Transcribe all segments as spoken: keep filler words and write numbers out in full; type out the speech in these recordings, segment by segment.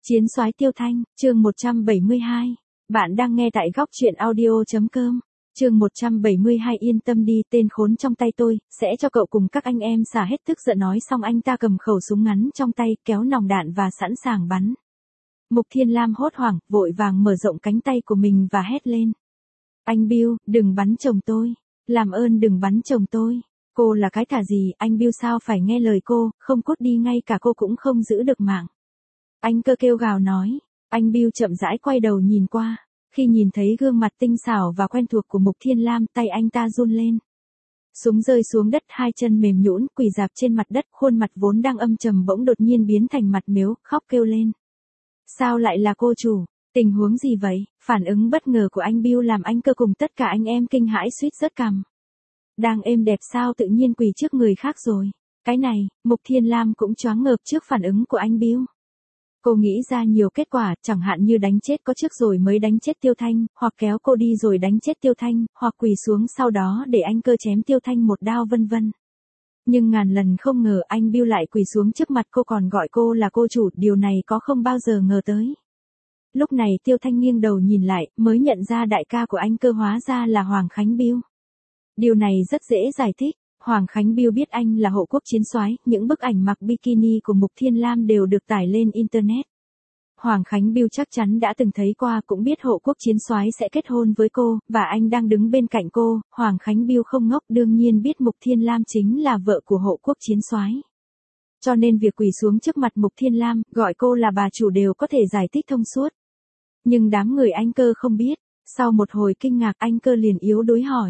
Chiến soái Tiêu Thanh, chương một trăm bảy mươi hai. Bạn đang nghe tại góc truyện audio.com. Chương một trăm bảy mươi hai yên tâm đi, tên khốn trong tay tôi, sẽ cho cậu cùng các anh em xả hết tức giận. Nói xong anh ta cầm khẩu súng ngắn trong tay, kéo nòng đạn và sẵn sàng bắn. Mục Thiên Lam hốt hoảng, vội vàng mở rộng cánh tay của mình và hét lên. Anh Bill, đừng bắn chồng tôi. Làm ơn đừng bắn chồng tôi. Cô là cái thả gì, anh Bill sao phải nghe lời cô, không cút đi ngay cả cô cũng không giữ được mạng. Anh cơ kêu gào nói. Anh Bill chậm rãi quay đầu nhìn qua. Khi nhìn thấy gương mặt tinh xảo và quen thuộc của Mục Thiên Lam, tay anh ta run lên. Súng rơi xuống đất, hai chân mềm nhũn quỳ rạp trên mặt đất, khuôn mặt vốn đang âm trầm bỗng đột nhiên biến thành mặt mếu, khóc kêu lên. Sao lại là cô chủ? Tình huống gì vậy? Phản ứng bất ngờ của anh Bill làm anh cơ cùng tất cả anh em kinh hãi suýt rớt cằm. Đang êm đẹp sao tự nhiên quỳ trước người khác rồi? Cái này, Mục Thiên Lam cũng choáng ngợp trước phản ứng của anh Bill. Cô nghĩ ra nhiều kết quả, chẳng hạn như đánh chết có trước rồi mới đánh chết Tiêu Thanh, hoặc kéo cô đi rồi đánh chết Tiêu Thanh, hoặc quỳ xuống sau đó để anh cơ chém Tiêu Thanh một đao vân vân. Nhưng ngàn lần không ngờ anh Bill lại quỳ xuống trước mặt cô còn gọi cô là cô chủ, điều này có không bao giờ ngờ tới. Lúc này Tiêu Thanh nghiêng đầu nhìn lại, mới nhận ra đại ca của anh cơ hóa ra là Hoàng Khánh Bill. Điều này rất dễ giải thích. Hoàng Khánh Bill biết anh là hộ quốc chiến soái, những bức ảnh mặc bikini của Mục Thiên Lam đều được tải lên internet. Hoàng Khánh Bill chắc chắn đã từng thấy qua, cũng biết hộ quốc chiến soái sẽ kết hôn với cô, và anh đang đứng bên cạnh cô. Hoàng Khánh Bill không ngốc, đương nhiên biết Mục Thiên Lam chính là vợ của hộ quốc chiến soái. Cho nên việc quỳ xuống trước mặt Mục Thiên Lam, gọi cô là bà chủ đều có thể giải thích thông suốt. Nhưng đám người anh cơ không biết. Sau một hồi kinh ngạc, anh cơ liền yếu đuối hỏi.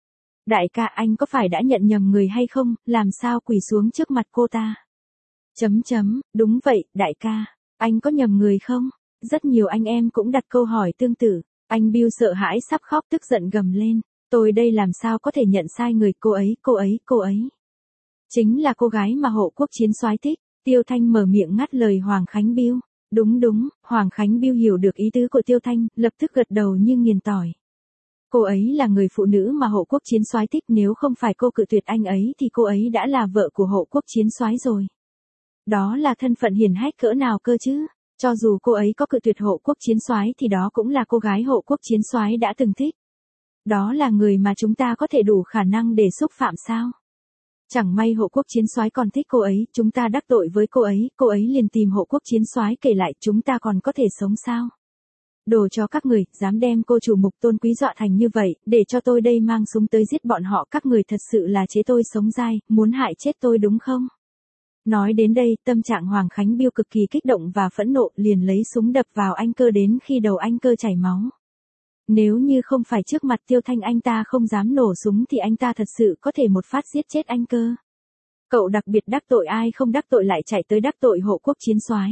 Đại ca, anh có phải đã nhận nhầm người hay không, làm sao quỳ xuống trước mặt cô ta? Chấm chấm, đúng vậy, đại ca, anh có nhầm người không? Rất nhiều anh em cũng đặt câu hỏi tương tự. Anh Bill sợ hãi sắp khóc, tức giận gầm lên. Tôi đây làm sao có thể nhận sai người, cô ấy, cô ấy, cô ấy. Chính là cô gái mà hộ quốc chiến soái thích. Tiêu Thanh mở miệng ngắt lời Hoàng Khánh Bill. Đúng đúng, Hoàng Khánh Bill hiểu được ý tứ của Tiêu Thanh, lập tức gật đầu như nghiền tỏi. Cô ấy là người phụ nữ mà hộ quốc chiến soái thích, nếu không phải cô cự tuyệt anh ấy thì cô ấy đã là vợ của hộ quốc chiến soái rồi. Đó là thân phận hiển hách cỡ nào cơ chứ? Cho dù cô ấy có cự tuyệt hộ quốc chiến soái thì đó cũng là cô gái hộ quốc chiến soái đã từng thích. Đó là người mà chúng ta có thể đủ khả năng để xúc phạm sao? Chẳng may hộ quốc chiến soái còn thích cô ấy, chúng ta đắc tội với cô ấy, cô ấy liền tìm hộ quốc chiến soái kể lại, chúng ta còn có thể sống sao? Đồ cho các người, dám đem cô chủ Mục tôn quý dọa thành như vậy, để cho tôi đây mang súng tới giết bọn họ, các người thật sự là chế tôi sống dai, muốn hại chết tôi đúng không? Nói đến đây, tâm trạng Hoàng Khánh Bill cực kỳ kích động và phẫn nộ, liền lấy súng đập vào anh cơ đến khi đầu anh cơ chảy máu. Nếu như không phải trước mặt Tiêu Thanh anh ta không dám nổ súng thì anh ta thật sự có thể một phát giết chết anh cơ. Cậu đặc biệt đắc tội ai không đắc tội lại chạy tới đắc tội hộ quốc chiến soái.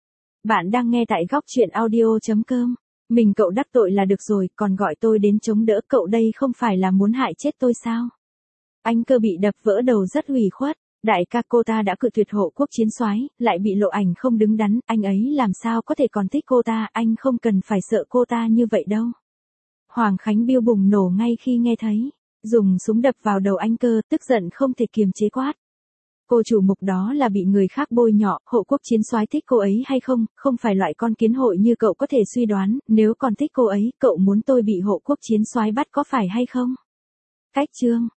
Bạn đang nghe tại góc truyện audio.com. Mình cậu đắc tội là được rồi, còn gọi tôi đến chống đỡ, cậu đây không phải là muốn hại chết tôi sao? Anh cơ bị đập vỡ đầu rất ủy khuất. Đại ca, cô ta đã cự tuyệt hộ quốc chiến soái, lại bị lộ ảnh không đứng đắn, anh ấy làm sao có thể còn thích cô ta, anh không cần phải sợ cô ta như vậy đâu. Hoàng Khánh Bill bùng nổ ngay khi nghe thấy. Dùng súng đập vào đầu anh cơ, tức giận không thể kiềm chế quát. Cô chủ Mục đó là bị người khác bôi nhọ, hộ quốc chiến soái thích cô ấy hay không, không phải loại con kiến hội như cậu có thể suy đoán, nếu còn thích cô ấy, cậu muốn tôi bị hộ quốc chiến soái bắt có phải hay không? Cách chương,